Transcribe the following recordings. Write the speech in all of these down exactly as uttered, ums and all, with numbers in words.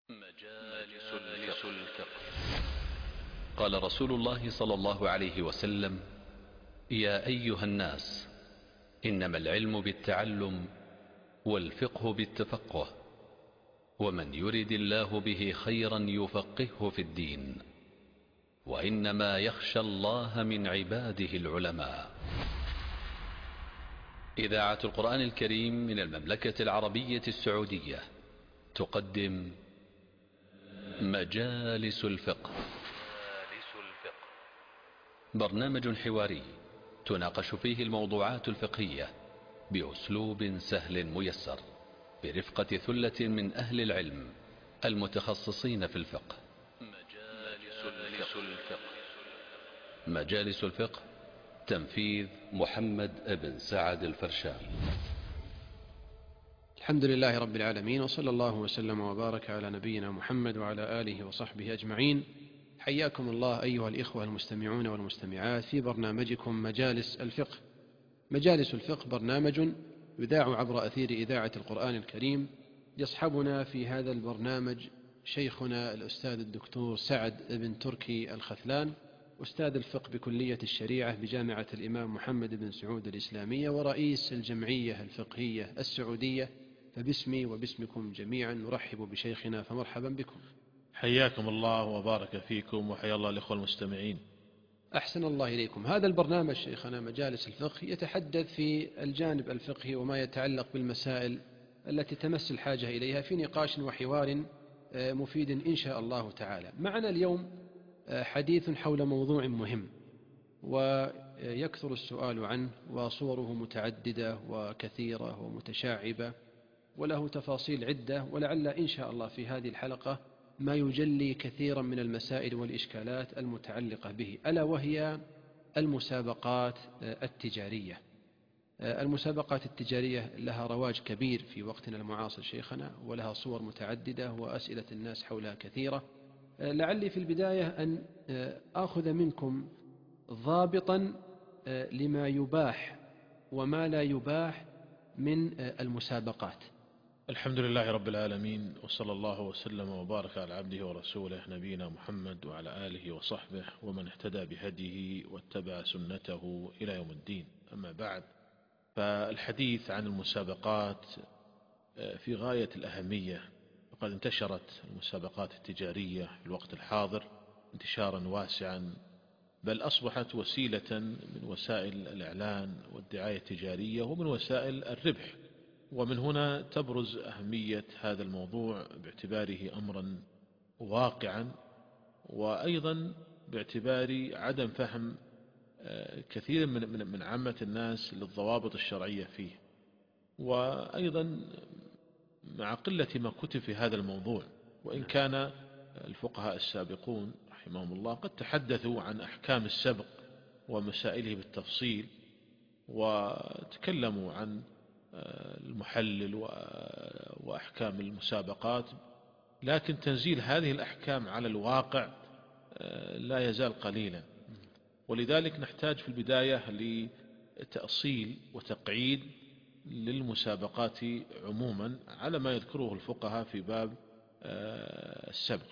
مجالس الفقه. قال رسول الله صلى الله عليه وسلم: يا أيها الناس، إنما العلم بالتعلم والفقه بالتفقه، ومن يرد الله به خيرا يفقهه في الدين، وإنما يخشى الله من عباده العلماء. إذاعة القرآن الكريم من المملكة العربية السعودية تقدم مجالس الفقه. برنامج حواري تناقش فيه الموضوعات الفقهية بأسلوب سهل ميسر، برفقة ثلة من أهل العلم المتخصصين في الفقه. مجالس الفقه. مجالس الفقه، تنفيذ محمد بن سعد الفرشان. الحمد لله رب العالمين، وصلى الله وسلم وبارك على نبينا محمد وعلى آله وصحبه أجمعين. حياكم الله أيها الإخوة المستمعون والمستمعات في برنامجكم مجالس الفقه. مجالس الفقه برنامج يذاع عبر أثير إذاعة القرآن الكريم. يصحبنا في هذا البرنامج شيخنا الأستاذ الدكتور سعد بن تركي الخثلان، أستاذ الفقه بكلية الشريعة بجامعة الإمام محمد بن سعود الإسلامية، ورئيس الجمعية الفقهية السعودية. فباسمي وباسمكم جميعا نرحب بشيخنا، فمرحبا بكم. حياكم الله وبارك فيكم، وحيا الله الإخوة المستمعين. أحسن الله إليكم. هذا البرنامج شيخنا مجالس الفقه يتحدث في الجانب الفقهي وما يتعلق بالمسائل التي تمس الحاجة إليها في نقاش وحوار مفيد إن شاء الله تعالى. معنا اليوم حديث حول موضوع مهم ويكثر السؤال عنه، وصوره متعددة وكثيرة ومتشعبة وله تفاصيل عدة، ولعل إن شاء الله في هذه الحلقة ما يجلي كثيرا من المسائل والإشكالات المتعلقة به، ألا وهي المسابقات التجارية. المسابقات التجارية لها رواج كبير في وقتنا المعاصر شيخنا، ولها صور متعددة وأسئلة الناس حولها كثيرة. لعلي في البداية أن آخذ منكم ضابطا لما يباح وما لا يباح من المسابقات. الحمد لله رب العالمين، وصلى الله وسلم وبارك على عبده ورسوله نبينا محمد وعلى آله وصحبه ومن اهتدى بهديه واتبع سنته إلى يوم الدين. أما بعد، فالحديث عن المسابقات في غاية الأهمية. وقد انتشرت المسابقات التجارية في الوقت الحاضر انتشارا واسعا، بل أصبحت وسيلة من وسائل الإعلان والدعاية التجارية ومن وسائل الربح. ومن هنا تبرز أهمية هذا الموضوع باعتباره أمرا واقعا، وأيضا باعتبار عدم فهم كثير من من عامة الناس للضوابط الشرعية فيه، وأيضا مع قلة ما كتب في هذا الموضوع. وإن كان الفقهاء السابقون رحمهم الله قد تحدثوا عن أحكام السبق ومسائله بالتفصيل، وتكلموا عن المحلل وأحكام المسابقات، لكن تنزيل هذه الأحكام على الواقع لا يزال قليلا. ولذلك نحتاج في البداية لتأصيل وتقعيد للمسابقات عموما على ما يذكره الفقهاء في باب السبق.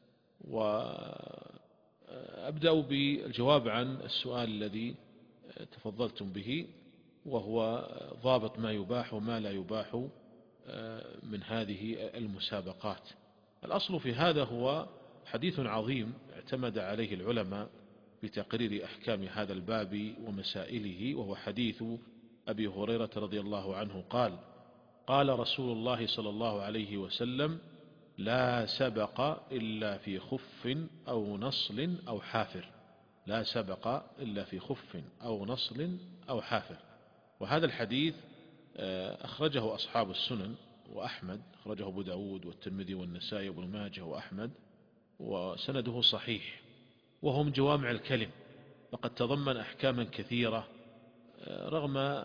وأبدأ بالجواب عن السؤال الذي تفضلتم به، وهو ضابط ما يباح وما لا يباح من هذه المسابقات. الأصل في هذا هو حديث عظيم اعتمد عليه العلماء بتقرير أحكام هذا الباب ومسائله، وهو حديث أبي هريرة رضي الله عنه قال: قال رسول الله صلى الله عليه وسلم: لا سبق إلا في خف أو نصل أو حافر. لا سبق إلا في خف أو نصل أو حافر. وهذا الحديث أخرجه أصحاب السنن وأحمد، أخرجه أبو داود والترمذي والنسائي وابن ماجه وأحمد، وسنده صحيح، وهو من جوامع الكلم، فقد تضمن أحكاما كثيرة رغم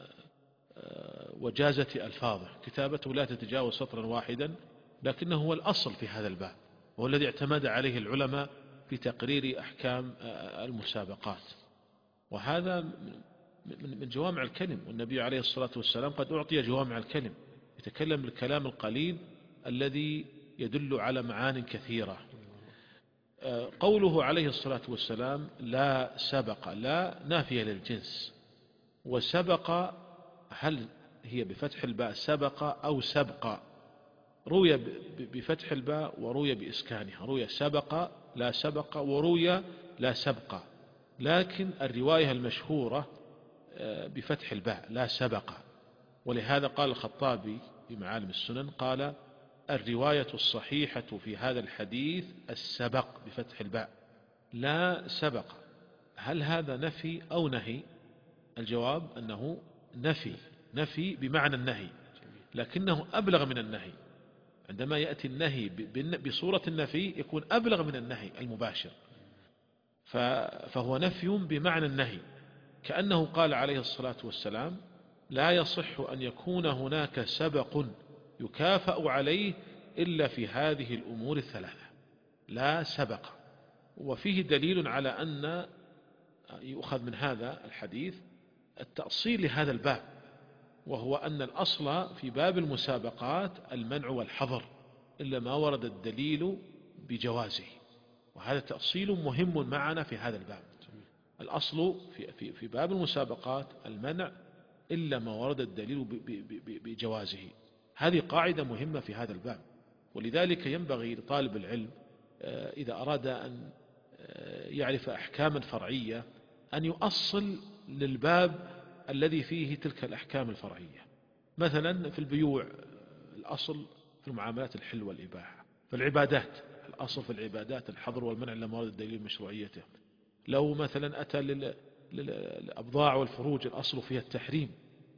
وجازة ألفاظه. كتابته لا تتجاوز سطرا واحدا، لكنه هو الأصل في هذا الباب، وهو الذي اعتمد عليه العلماء في تقرير أحكام المسابقات. وهذا من جوامع الكلم، والنبي عليه الصلاة والسلام قد أعطي جوامع الكلم، يتكلم بالكلام القليل الذي يدل على معان كثيرة. قوله عليه الصلاة والسلام لا سبق، لا نافية للجنس، وسبق هل هي بفتح الباء سبق أو سبق؟ روي بفتح الباء وروي بإسكانها، روي سبق لا سبق وروي لا سبق، لكن الرواية المشهورة بفتح الباء لا سبق. ولهذا قال الخطابي في معالم السنن قال الرواية الصحيحة في هذا الحديث السبق بفتح الباء لا سبق. هل هذا نفي أو نهي؟ الجواب أنه نفي، نفي بمعنى النهي، لكنه أبلغ من النهي. عندما يأتي النهي بصورة النفي يكون أبلغ من النهي المباشر، فهو نفي بمعنى النهي، كأنه قال عليه الصلاة والسلام لا يصح أن يكون هناك سبق يكافأ عليه إلا في هذه الأمور الثلاثة، لا سبق. وفيه دليل على أن يؤخذ من هذا الحديث التأصيل لهذا الباب، وهو أن الأصل في باب المسابقات المنع والحظر إلا ما ورد الدليل بجوازه، وهذا تأصيل مهم معنا في هذا الباب. الأصل في, في, في باب المسابقات المنع إلا ما ورد الدليل بجوازه. هذه قاعدة مهمة في هذا الباب، ولذلك ينبغي لطالب العلم إذا أراد أن يعرف أحكاما فرعية أن يؤصل للباب الذي فيه تلك الأحكام الفرعية. مثلا في البيوع الأصل في المعاملات الحل والإباحة، في العبادات الأصل في العبادات الحظر والمنع لما ورد الدليل مشروعيته. لو مثلا أتى للأبضاع والفروج الأصل فيها التحريم.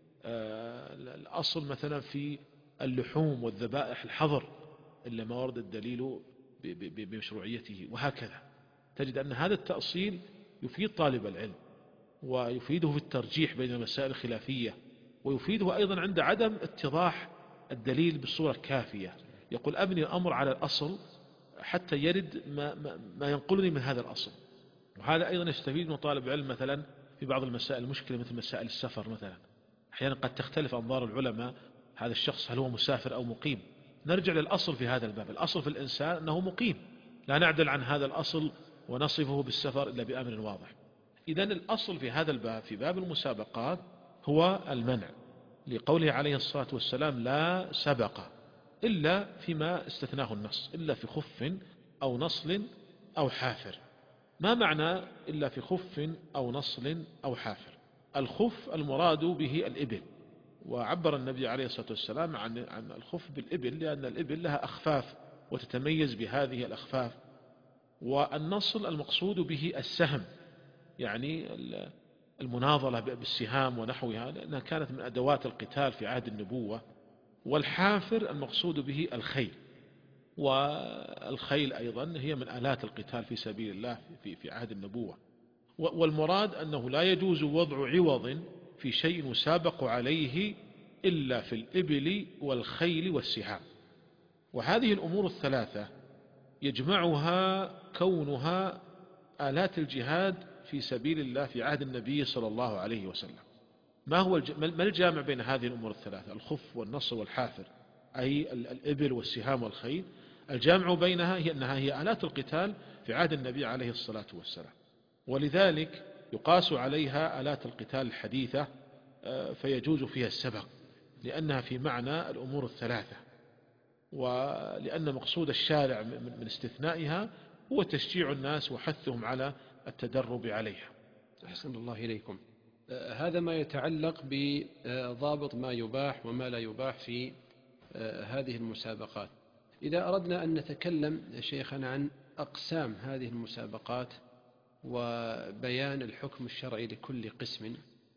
الأصل مثلا في اللحوم والذبائح الحظر إلا ما ورد الدليل بمشروعيته، وهكذا. تجد أن هذا التأصيل يفيد طالب العلم ويفيده في الترجيح بين المسائل الخلافية، ويفيده أيضا عند عدم اتضاح الدليل بالصورة الكافية. يقول أبني الأمر على الأصل حتى يرد ما, ما, ما ينقلني من هذا الأصل. وهذا أيضا يستفيد من طالب علم مثلا في بعض المسائل المشكلة مثل مسائل السفر مثلا. أحيانا قد تختلف أنظار العلماء، هذا الشخص هل هو مسافر أو مقيم؟ نرجع للأصل في هذا الباب. الأصل في الإنسان أنه مقيم، لا نعدل عن هذا الأصل ونصفه بالسفر إلا بأمر واضح. إذن الأصل في هذا الباب في باب المسابقات هو المنع، لقوله عليه الصلاة والسلام لا سبق إلا فيما استثناه النص، إلا في خف أو نصل أو حافر. ما معنى إلا في خف أو نصل أو حافر؟ الخف المراد به الإبل، وعبر النبي عليه الصلاة والسلام عن عن الخف بالإبل لأن الإبل لها أخفاف وتتميز بهذه الأخفاف. والنصل المقصود به السهم، يعني المناضلة بالسهام ونحوها، لأنها كانت من أدوات القتال في عهد النبوة. والحافر المقصود به الخيل، والخيل أيضا هي من آلات القتال في سبيل الله في في عهد النبوة. والمراد أنه لا يجوز وضع عوض في شيء يسابق عليه إلا في الإبل والخيل والسهام. وهذه الأمور الثلاثة يجمعها كونها آلات الجهاد في سبيل الله في عهد النبي صلى الله عليه وسلم. ما هو ما الجامع بين هذه الأمور الثلاثة؟ الخف والنصر والحافر، أي الإبل والسهام والخيل. الجامع بينها هي أنها هي آلات القتال في عهد النبي عليه الصلاة والسلام، ولذلك يقاس عليها آلات القتال الحديثة فيجوز فيها السبق، لأنها في معنى الأمور الثلاثة، ولأن مقصود الشارع من استثنائها هو تشجيع الناس وحثهم على التدرب عليها. أحسن الله إليكم. هذا ما يتعلق بضابط ما يباح وما لا يباح في هذه المسابقات. إذا أردنا أن نتكلم شيخنا عن أقسام هذه المسابقات وبيان الحكم الشرعي لكل قسم.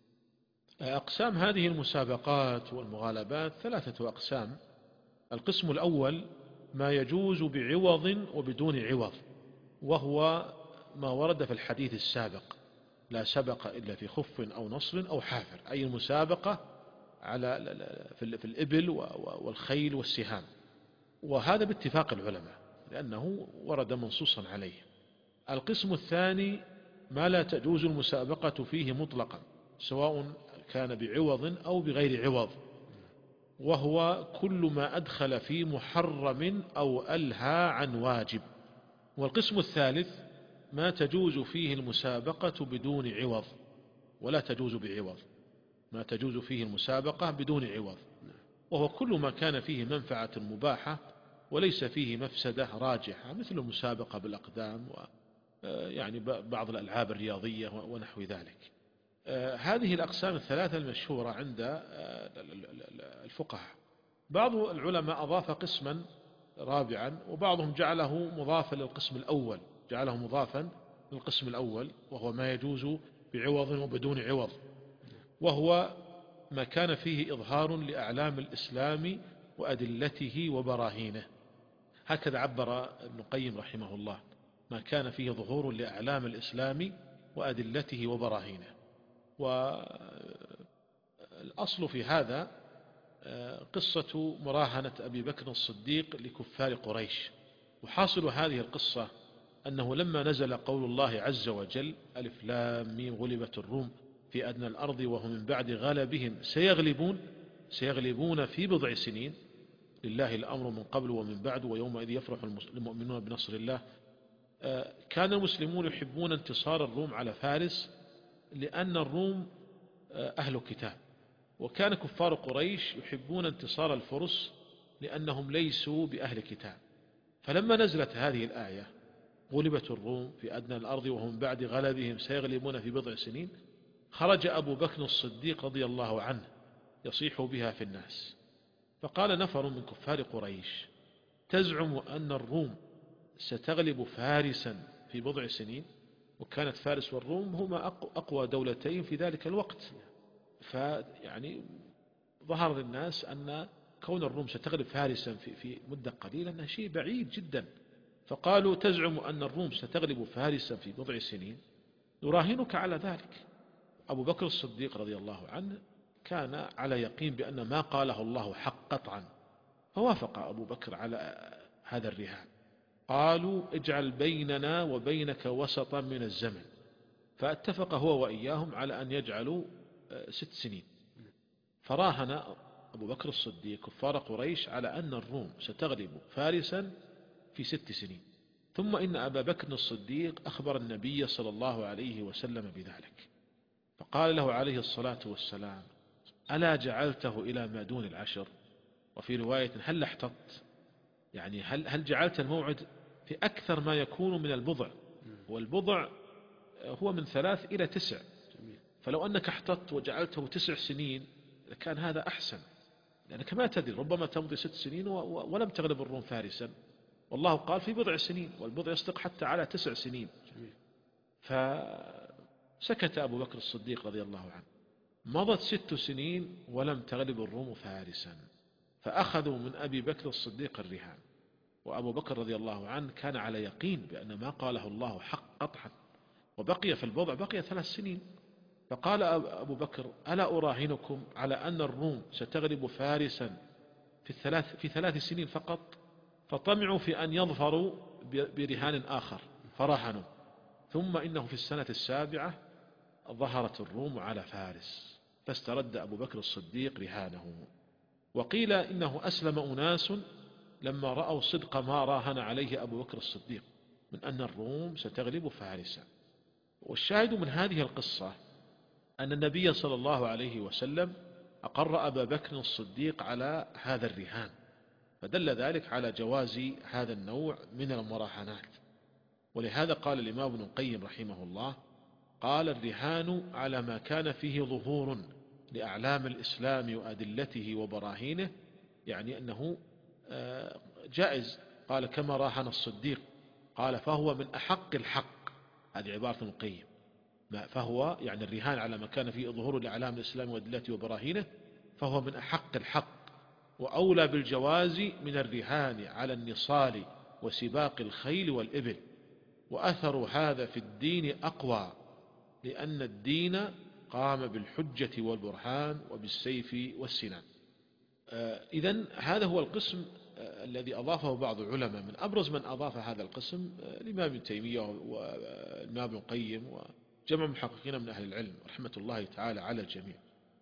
أقسام هذه المسابقات والمغالبات ثلاثة أقسام. القسم الأول ما يجوز بعوض وبدون عوض، وهو ما ورد في الحديث السابق لا سبق إلا في خف أو نصر أو حافر، أي المسابقة على في الإبل والخيل والسهام، وهذا باتفاق العلماء لأنه ورد منصوصا عليه. القسم الثاني ما لا تجوز المسابقة فيه مطلقا، سواء كان بعوض أو بغير عوض، وهو كل ما أدخل في محرم أو ألهى عن واجب. والقسم الثالث ما تجوز فيه المسابقة بدون عوض ولا تجوز بعوض، ما تجوز فيه المسابقة بدون عوض، وهو كل ما كان فيه منفعة مباحة وليس فيه مفسدة راجحة، مثل المسابقة بالأقدام ويعني بعض الألعاب الرياضية ونحو ذلك. هذه الأقسام الثلاثة المشهورة عند الفقهاء. بعض العلماء أضاف قسما رابعا، وبعضهم جعله مضافا للقسم الأول، جعله مضافا للقسم الأول، وهو ما يجوز بعوض وبدون عوض، وهو ما كان فيه إظهار لأعلام الإسلام وأدلته وبراهينه. هكذا عبر ابن القيم رحمه الله: ما كان فيه ظهور لأعلام الإسلام وأدلته وبراهينه. والأصل في هذا قصة مراهنة أبي بكر الصديق لكفار قريش. وحاصل هذه القصة أنه لما نزل قول الله عز وجل: ألف لام ميم غلبت الروم في أدنى الأرض وهم من بعد غلبهم سيغلبون سيغلبون في بضع سنين لله الأمر من قبل ومن بعد ويومئذ يفرح المؤمنون بنصر الله. كان المسلمون يحبون انتصار الروم على فارس لأن الروم أهل كتاب، وكان كفار قريش يحبون انتصار الفرس لأنهم ليسوا بأهل كتاب. فلما نزلت هذه الآية: غلبت الروم في أدنى الأرض وهم بعد غلبهم سيغلبون في بضع سنين، خرج أبو بكر الصديق رضي الله عنه يصيح بها في الناس، فقال نفر من كفار قريش: تزعم أن الروم ستغلب فارسا في بضع سنين؟ وكانت فارس والروم هما أقوى دولتين في ذلك الوقت. فيعني ظهر للناس أن كون الروم ستغلب فارسا في, في مدة قليلة أنه شيء بعيد جدا. فقالوا: تزعم أن الروم ستغلب فارسا في بضع سنين؟ نراهنك على ذلك. أبو بكر الصديق رضي الله عنه كان على يقين بأن ما قاله الله حق قطعا، فوافق أبو بكر على هذا الرهان. قالوا: اجعل بيننا وبينك وسطا من الزمن، فاتفق هو وإياهم على أن يجعلوا ست سنين. فراهن أبو بكر الصديق كفار قريش على أن الروم ستغلب فارسا في ست سنين. ثم إن أبا بكر الصديق أخبر النبي صلى الله عليه وسلم بذلك، فقال له عليه الصلاة والسلام: ألا جعلته إلى ما دون العشر؟ وفي رواية: هل احتطت؟ يعني هل, هل جعلت الموعد في أكثر ما يكون من البضع، والبضع هو من ثلاث إلى تسع، فلو أنك احتطت وجعلته تسع سنين كان هذا أحسن، لأنك ما تدري ربما تمضي ست سنين ولم تغلب الروم فارسا، والله قال في بضع سنين، والبضع يصدق حتى على تسع سنين. فسكت أبو بكر الصديق رضي الله عنه. مضت ست سنين ولم تغلب الروم فارسا، فأخذوا من أبي بكر الصديق الرهان. وأبو بكر رضي الله عنه كان على يقين بأن ما قاله الله حق قطعا، وبقي في البضع بقي ثلاث سنين. فقال أبو بكر: ألا أراهنكم على أن الروم ستغلب فارسا في الثلاث في ثلاث سنين فقط؟ فطمعوا في أن يظفروا برهان آخر فرهنوا. ثم إنه في السنة السابعة ظهرت الروم على فارس، فاسترد أبو بكر الصديق رهانه. وقيل إنه أسلم أناس لما رأوا صدق ما راهن عليه أبو بكر الصديق من أن الروم ستغلب فارسا. والشاهد من هذه القصة أن النبي صلى الله عليه وسلم أقر أبا بكر الصديق على هذا الرهان، فدل ذلك على جواز هذا النوع من المراهنات. ولهذا قال الإمام ابن القيم رحمه الله: قال الرهان على ما كان فيه ظهور لأعلام الإسلام وأدلته وبراهينه، يعني أنه جائز. قال: كما راهن الصديق. قال: فهو من أحق الحق. هذه عبارة ابن القيم. فهو يعني الرهان على ما كان فيه ظهور لأعلام الإسلام وأدلته وبراهينه، فهو من أحق الحق وأولى بالجواز من الرهان على النصال وسباق الخيل والإبل. وأثر هذا في الدين أقوى، لأن الدين قام بالحجة والبرهان وبالسيف والسنان. إذن هذا هو القسم الذي أضافه بعض العلماء. من أبرز من أضاف هذا القسم الإمام ابن تيمية والإمام ابن القيم وجمع محققين من أهل العلم رحمة الله تعالى على الجميع.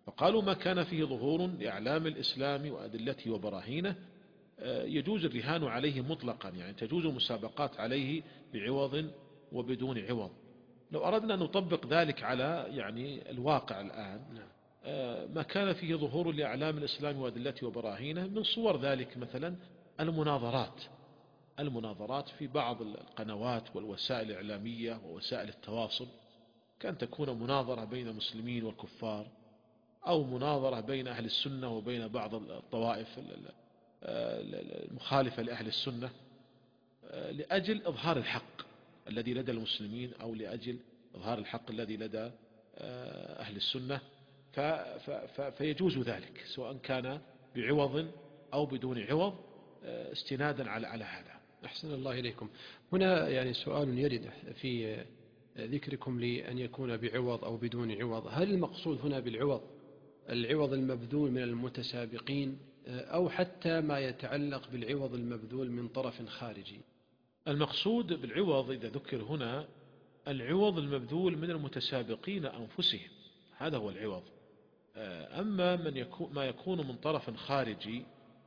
فقالوا ما كان فيه ظهور لأعلام الإسلام وأدلته وبراهينه يجوز الرهان عليه مطلقا، يعني تجوز المسابقات عليه بعوض وبدون عوض. لو أردنا أن نطبق ذلك على يعني الواقع الآن، ما كان فيه ظهور لأعلام الإسلام وأدلته وبراهينه من صور ذلك مثلا المناظرات المناظرات في بعض القنوات والوسائل الإعلامية ووسائل التواصل، كان تكون مناظرة بين المسلمين والكفار، أو مناظرة بين أهل السنة وبين بعض الطوائف المخالفة لأهل السنة لأجل إظهار الحق الذي لدى المسلمين أو لأجل إظهار الحق الذي لدى أهل السنة، فيجوز ذلك سواء كان بعوض أو بدون عوض استنادا على على هذا. أحسن الله إليكم. هنا يعني سؤال يرد في ذكركم لأن يكون بعوض أو بدون عوض، هل المقصود هنا بالعوض العوض المبذول من المتسابقين أو حتى ما يتعلق بالعوض المبذول من طرف خارجي؟ المقصود بالعوض إذا ذكر هنا العوض المبذول من المتسابقين أنفسهم، هذا هو العوض. أما من يكون ما يكون من طرف خارجي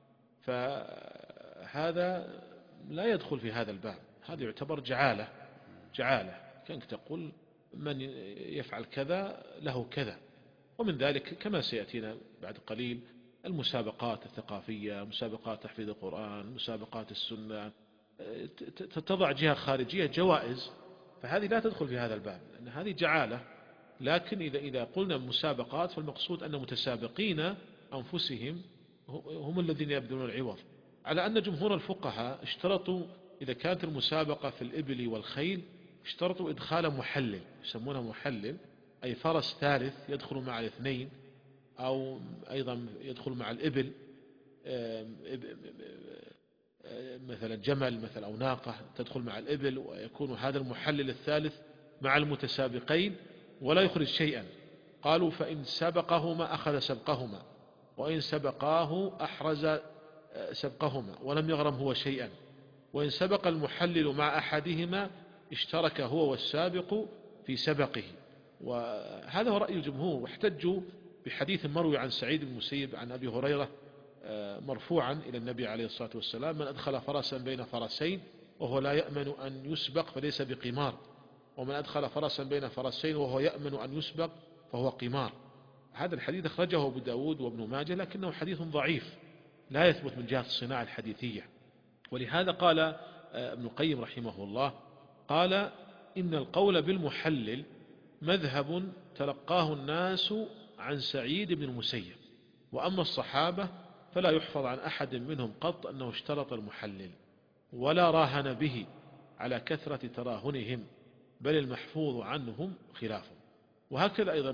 فهذا لا يدخل في هذا الباب، هذا يعتبر جعالة جعالة كأنك تقول من يفعل كذا له كذا. ومن ذلك كما سيأتينا بعد قليل المسابقات الثقافية، مسابقات تحفيظ القرآن، مسابقات السنة، تضع جهة خارجية جوائز، فهذه لا تدخل في هذا الباب لأن هذه جعالة. لكن إذا إذا قلنا مسابقات فالمقصود أن متسابقين أنفسهم هم الذين يبذلون العوض، على أن جمهور الفقهاء اشترطوا إذا كانت المسابقة في الإبل والخيل اشترطوا إدخال محلل، يسمونه محلل، أي فرس ثالث يدخل مع الاثنين، أو أيضا يدخل مع الإبل مثلا جمل مثلا أو ناقة تدخل مع الإبل، ويكون هذا المحلل الثالث مع المتسابقين ولا يخرج شيئا. قالوا فإن سبقهما أخذ سبقهما، وإن سبقاه أحرز سبقهما ولم يغرم هو شيئا، وإن سبق المحلل مع أحدهما اشترك هو والسابق في سبقه. وهذا هو رأي الجمهور، واحتجوا بحديث مروي عن سعيد بن المسيب عن أبي هريرة مرفوعا إلى النبي عليه الصلاة والسلام: من أدخل فرسا بين فرسين وهو لا يأمن أن يسبق فليس بقمار، ومن أدخل فرسا بين فرسين وهو يأمن أن يسبق فهو قمار. هذا الحديث أخرجه أبو داود وابن ماجه، لكنه حديث ضعيف لا يثبت من جهة الصناعة الحديثية. ولهذا قال ابن القيم رحمه الله، قال إن القول بالمحلل مذهب تلقاه الناس عن سعيد بن المسيب، وأما الصحابة فلا يحفظ عن أحد منهم قط أنه اشترط المحلل ولا راهن به على كثرة تراهنهم، بل المحفوظ عنهم خلافه. وهكذا أيضا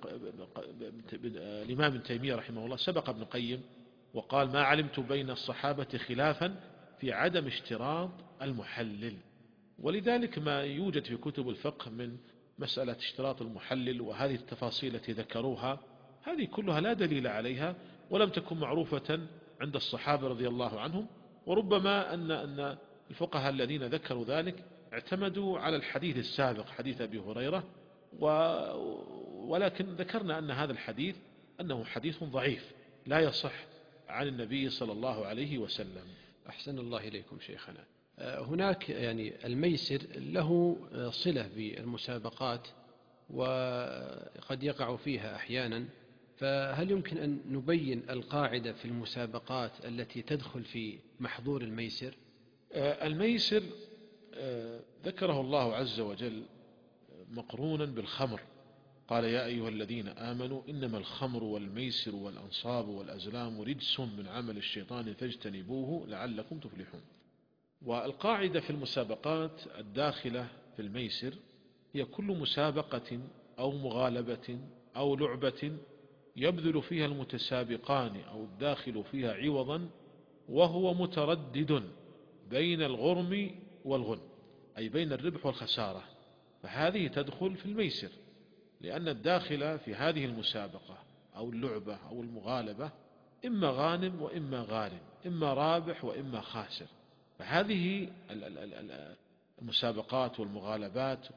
الإمام ابن تيمية رحمه الله سبق ابن القيم وقال: ما علمت بين الصحابة خلافا في عدم اشتراط المحلل. ولذلك ما يوجد في كتب الفقه من مسألة اشتراط المحلل وهذه التفاصيل التي ذكروها، هذه كلها لا دليل عليها ولم تكن معروفة عند الصحابة رضي الله عنهم. وربما أن أن الفقهاء الذين ذكروا ذلك اعتمدوا على الحديث السابق، حديث أبي هريرة، و ولكن ذكرنا أن هذا الحديث أنه حديث ضعيف لا يصح عن النبي صلى الله عليه وسلم. أحسن الله إليكم شيخنا. هناك يعني الميسر له صلة بالمسابقات وقد يقع فيها أحيانا، فهل يمكن أن نبين القاعدة في المسابقات التي تدخل في محظور الميسر؟ الميسر ذكره الله عز وجل مقرونا بالخمر، قال: يا أيها الذين آمنوا إنما الخمر والميسر والأنصاب والأزلام رجس من عمل الشيطان فاجتنبوه لعلكم تفلحون. والقاعدة في المسابقات الداخلة في الميسر هي كل مسابقة أو مغالبة أو لعبة يبذل فيها المتسابقان أو الداخل فيها عوضا وهو متردد بين الغرم والغنم، أي بين الربح والخسارة، فهذه تدخل في الميسر، لأن الداخل في هذه المسابقة أو اللعبة أو المغالبة إما غانم وإما غارم، إما رابح وإما خاسر. فهذه المسابقات والمغالبات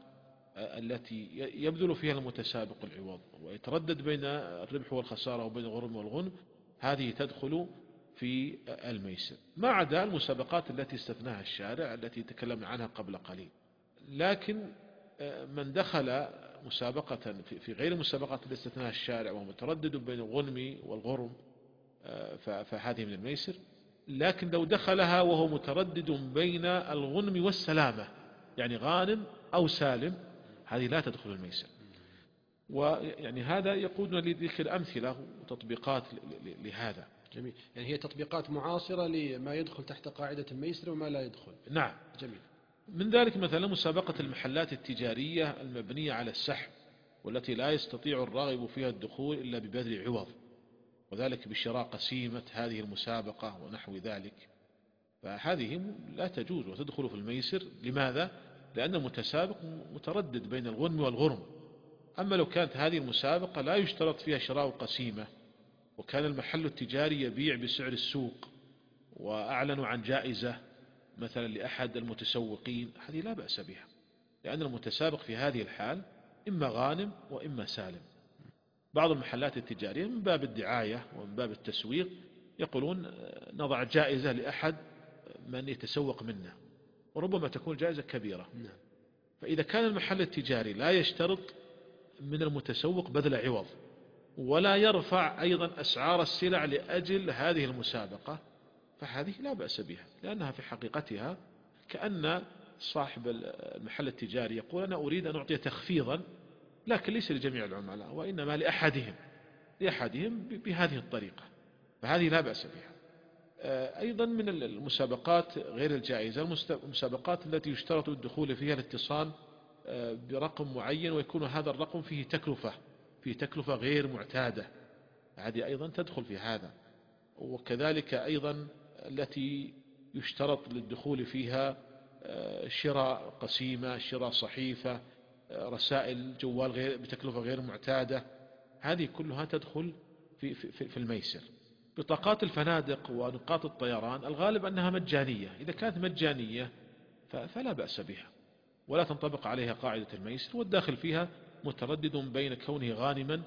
التي يبذل فيها المتسابق العوض ويتردد بين الربح والخسارة وبين الغرم والغنم، هذه تدخل في الميسر، ما عدا المسابقات التي استثناها الشارع التي تكلمنا عنها قبل قليل. لكن من دخل مسابقة في غير المسابقات التي استثناها الشارع وهو متردد بين الغنم والغرم فهذه من الميسر. لكن لو دخلها وهو متردد بين الغنم والسلامة، يعني غانم أو سالم، هذه لا تدخل الميسر. ويعني هذا يقودنا لذكر أمثلة وتطبيقات لهذا. جميل. يعني هي تطبيقات معاصرة لما يدخل تحت قاعدة الميسر وما لا يدخل. نعم. جميل. من ذلك مثلا مسابقة المحلات التجارية المبنية على السحب، والتي لا يستطيع الراغب فيها الدخول إلا ببذل عوض، وذلك بشراء قسيمة هذه المسابقة ونحو ذلك، فهذه لا تجوز وتدخل في الميسر. لماذا؟ لأن المتسابق متردد بين الغنم والغرم. أما لو كانت هذه المسابقة لا يشترط فيها شراء قسيمة، وكان المحل التجاري يبيع بسعر السوق وأعلنوا عن جائزة مثلا لأحد المتسوقين، هذه لا بأس بها، لأن المتسابق في هذه الحال إما غانم وإما سالم. بعض المحلات التجارية من باب الدعاية ومن باب التسويق يقولون نضع جائزة لأحد من يتسوق منا، وربما تكون جائزة كبيرة. فإذا كان المحل التجاري لا يشترط من المتسوق بذل عوض، ولا يرفع أيضا أسعار السلع لأجل هذه المسابقة، فهذه لا بأس بها، لأنها في حقيقتها كأن صاحب المحل التجاري يقول أنا أريد أن أعطي تخفيضا، لكن ليس لجميع العملاء وإنما لأحدهم لأحدهم بهذه الطريقة، فهذه لا بأس بها. أيضا من المسابقات غير الجائزة المسابقات التي يشترط الدخول فيها الاتصال برقم معين، ويكون هذا الرقم فيه تكلفة فيه تكلفة غير معتادة، هذه أيضا تدخل في هذا. وكذلك أيضا التي يشترط للدخول فيها شراء قسيمة، شراء صحيفة، رسائل جوال غير بتكلفة غير معتادة، هذه كلها تدخل في, في, في الميسر. بطاقات الفنادق ونقاط الطيران الغالب أنها مجانية، إذا كانت مجانية فلا بأس بها ولا تنطبق عليها قاعدة الميسر، والداخل فيها متردد بين كونه غانما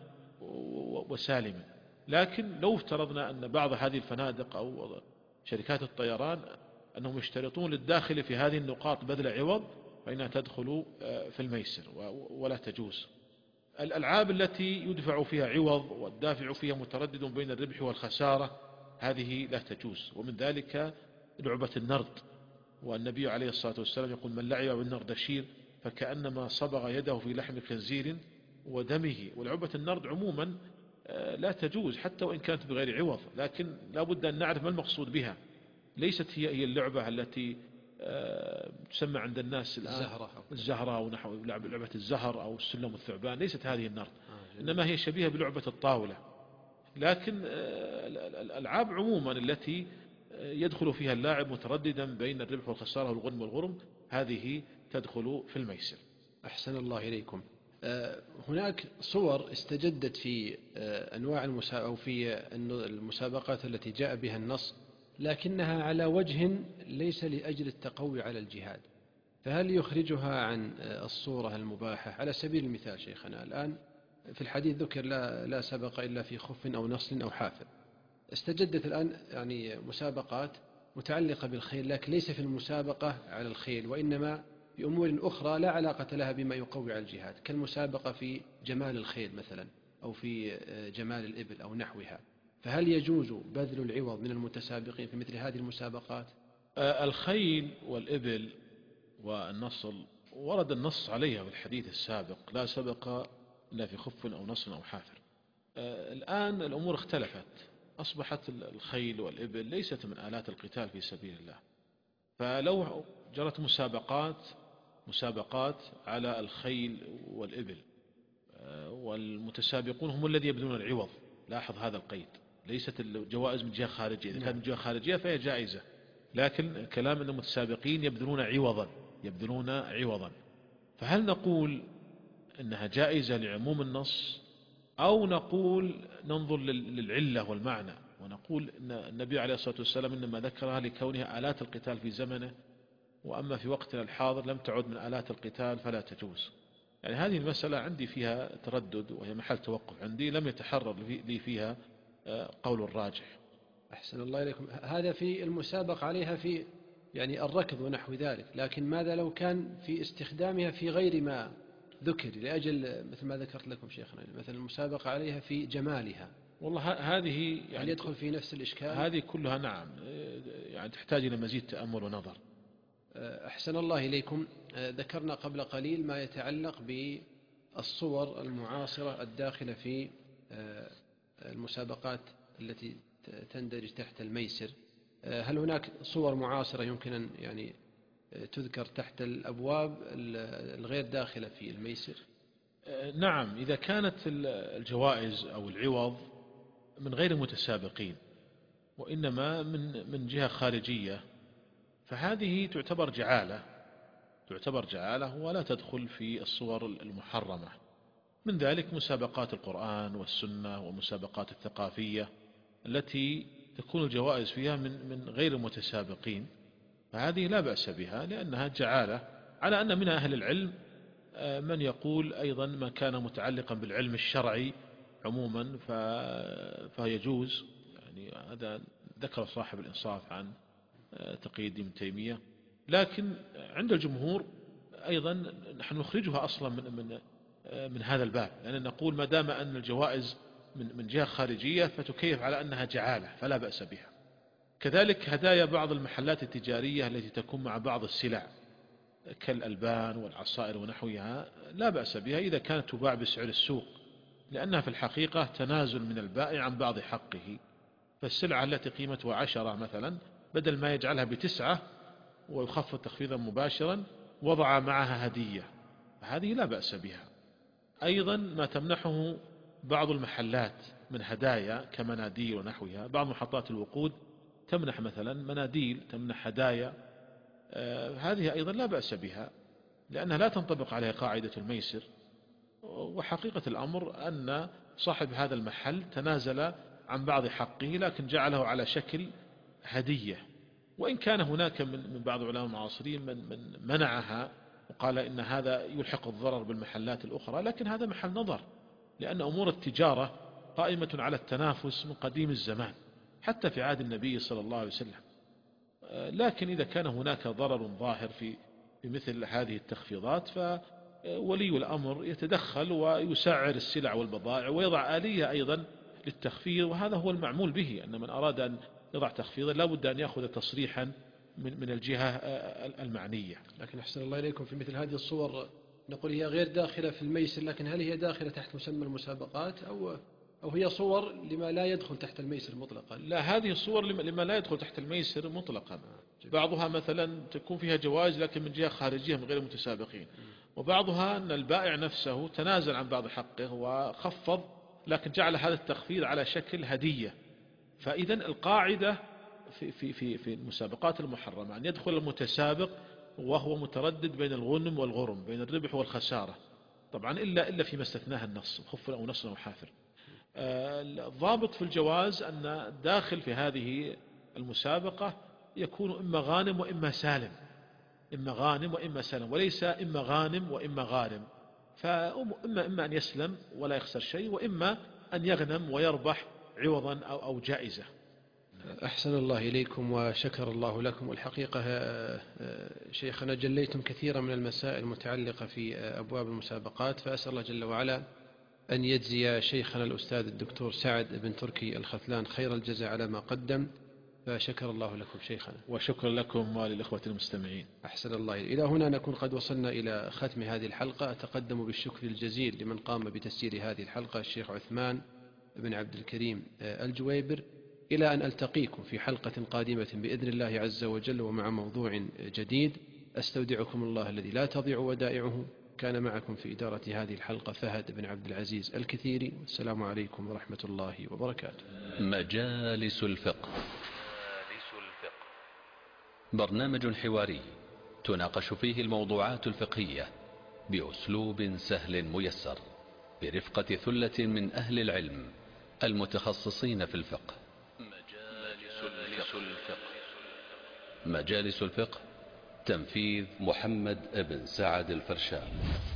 وسالما. لكن لو افترضنا أن بعض هذه الفنادق أو شركات الطيران أنهم يشترطون للداخل في هذه النقاط بذل عوض، فإنها تدخل في الميسر ولا تجوز. الألعاب التي يدفع فيها عوض والدافع فيها متردد بين الربح والخسارة، هذه لا تجوز، ومن ذلك لعبة النرد، والنبي عليه الصلاة والسلام يقول من لعب بالنردشير فكأنما صبغ يده في لحم خنزير ودمه. ولعبة النرد عموما لا تجوز حتى وإن كانت بغير عوض، لكن لا بد أن نعرف ما المقصود بها. ليست هي هي اللعبة التي تسمى عند الناس الآن الزهرة, الزهرة أو نحو لعبة الزهر أو السلم والثعبان، ليست هذه النرد، إنما هي شبيهة بلعبة الطاولة. لكن الألعاب عموما التي يدخل فيها اللاعب مترددا بين الربح والخسارة والغنم والغرم، هذه تدخل في الميسر. أحسن الله إليكم. هناك صور استجدت في أنواع المسابقات أو في المسابقات التي جاء بها النص، لكنها على وجه ليس لأجل التقوي على الجهاد، فهل يخرجها عن الصورة المباحة؟ على سبيل المثال شيخنا الآن في الحديث ذكر لا, لا سبق إلا في خف أو نصل أو حافر. استجدت الآن يعني مسابقات متعلقة بالخيل، لكن ليس في المسابقة على الخيل، وإنما بأمور أخرى لا علاقة لها بما يقوي على الجهاد، كالمسابقة في جمال الخيل مثلا أو في جمال الإبل أو نحوها، فهل يجوز بذل العوض من المتسابقين في مثل هذه المسابقات؟ الخيل والإبل والنصل ورد النص عليها في الحديث السابق لا سبق إلا في خف أو نصل أو حافر. الآن الأمور اختلفت، أصبحت الخيل والإبل ليست من آلات القتال في سبيل الله، فلو جرت مسابقات مسابقات على الخيل والإبل والمتسابقون هم الذي يبذلون العوض، لاحظ هذا القيد، ليست الجوائز من جهة خارجية، إذا كانت من جهة خارجية فهي جائزة، لكن كلام أن المتسابقين يبذلون عوضا يبذلون عوضا فهل نقول أنها جائزة لعموم النص، أو نقول ننظر للعلة والمعنى ونقول أن النبي عليه الصلاة والسلام إنما ذكرها لكونها آلات القتال في زمنه، وأما في وقتنا الحاضر لم تعد من آلات القتال فلا تجوز؟ يعني هذه المسألة عندي فيها تردد، وهي محل توقف عندي، لم يتحرر لي فيها قول الراجح. أحسن الله إليكم. هذا في المسابقة عليها في يعني الركض ونحو ذلك، لكن ماذا لو كان في استخدامها في غير ما ذكر لأجل مثل ما ذكرت لكم شيخنا، مثل المسابقة عليها في جمالها؟ والله هذه يعني هل يدخل في نفس الإشكال؟ هذه كلها نعم، يعني تحتاج إلى مزيد تأمل ونظر. أحسن الله إليكم. ذكرنا قبل قليل ما يتعلق بالصور المعاصرة الداخلة في المسابقات التي تندرج تحت الميسر. هل هناك صور معاصرة يمكن أن يعني تذكر تحت الأبواب الغير داخلة في الميسر؟ نعم، إذا كانت الجوائز أو العوض من غير متسابقين وإنما من من جهة خارجية، فهذه تعتبر جعالة تعتبر جعالة ولا تدخل في الصور المحرمة. من ذلك مسابقات القرآن والسنة ومسابقات الثقافية التي تكون الجوائز فيها من من غير متسابقين، فهذه لا بأس بها لأنها جعالة، على أن من أهل العلم من يقول أيضا ما كان متعلقا بالعلم الشرعي عموما فيجوز. يعني هذا ذكر صاحب الإنصاف عن تقي الدين ابن تيمية، لكن عند الجمهور أيضا نحن نخرجها أصلا من من من هذا الباب، لأن يعني نقول ما دام أن الجوائز من من جهة خارجية فتكيف على أنها جعالة فلا بأس بها. كذلك هدايا بعض المحلات التجارية التي تكون مع بعض السلع كالألبان والعصائر ونحوها لا بأس بها إذا كانت تباع بسعر السوق، لأنها في الحقيقة تنازل من البائع عن بعض حقه. فالسلعة التي قيمتها عشرة مثلا بدل ما يجعلها بتسعة ويخفض تخفيضا مباشرا وضع معها هدية، هذه لا بأس بها. أيضا ما تمنحه بعض المحلات من هدايا كمناديل ونحوها، بعض محطات الوقود تمنح مثلا مناديل، تمنح هدايا، آه هذه أيضا لا بأس بها لأنها لا تنطبق عليها قاعدة الميسر. وحقيقة الأمر أن صاحب هذا المحل تنازل عن بعض حقه لكن جعله على شكل هدية، وإن كان هناك من بعض علماء المعاصرين من, من منعها وقال إن هذا يلحق الضرر بالمحلات الأخرى، لكن هذا محل نظر، لأن أمور التجارة قائمة على التنافس من قديم الزمان حتى في عهد النبي صلى الله عليه وسلم. لكن إذا كان هناك ضرر ظاهر في مثل هذه التخفيضات فولي الأمر يتدخل ويسعر السلع والبضائع ويضع آلية أيضا للتخفيض، وهذا هو المعمول به، أن من أراد أن يضع تخفيضا لا بد أن يأخذ تصريحا من من الجهة المعنية. لكن أحسن الله إليكم في مثل هذه الصور نقول هي غير داخلة في الميسر، لكن هل هي داخلة تحت مسمى المسابقات أو أو هي صور لما لا يدخل تحت الميسر مطلقا؟ لا، هذه الصور لما لا يدخل تحت الميسر مطلقا. بعضها مثلا تكون فيها جوائز لكن من جهة خارجية من غير متسابقين، وبعضها أن البائع نفسه تنازل عن بعض حقه وخفض لكن جعل هذا التخفيض على شكل هدية. فإذا القاعدة في, في, في, في المسابقات المحرمة أن يدخل المتسابق وهو متردد بين الغنم والغرم، بين الربح والخسارة، طبعا إلا, إلا فيما استثناه النص خف أو نصر أو حافر. الضابط في الجواز أن داخل في هذه المسابقة يكون إما غانم وإما سالم، إما غانم وإما سالم، وليس إما غانم وإما غارم. فإما إما أن يسلم ولا يخسر شيء، وإما أن يغنم ويربح عوضا أو, أو جائزة. أحسن الله إليكم وشكر الله لكم. والحقيقة شيخنا جليتم كثيرا من المسائل المتعلقة في أبواب المسابقات، فأسأل الله جل وعلا أن يجزي شيخنا الأستاذ الدكتور سعد بن تركي الخثلان خير الجزاء على ما قدم، فشكر الله لكم شيخنا. وشكرا لكم وللإخوة المستمعين. أحسن الله. إلى هنا نكون قد وصلنا إلى ختم هذه الحلقة. أتقدم بالشكر الجزيل لمن قام بتسجيل هذه الحلقة الشيخ عثمان بن عبد الكريم الجويبر. إلى أن ألتقيكم في حلقة قادمة بإذن الله عز وجل ومع موضوع جديد، أستودعكم الله الذي لا تضيع ودائعه. كان معكم في إدارة هذه الحلقة فهد بن عبد العزيز الكثيري، والسلام عليكم ورحمة الله وبركاته. مجالس الفقه، برنامج حواري تناقش فيه الموضوعات الفقهية بأسلوب سهل ميسر برفقة ثلة من أهل العلم المتخصصين في الفقه. مجالس الفقه. مجالس الفقه تنفيذ محمد بن سعد الفرشان.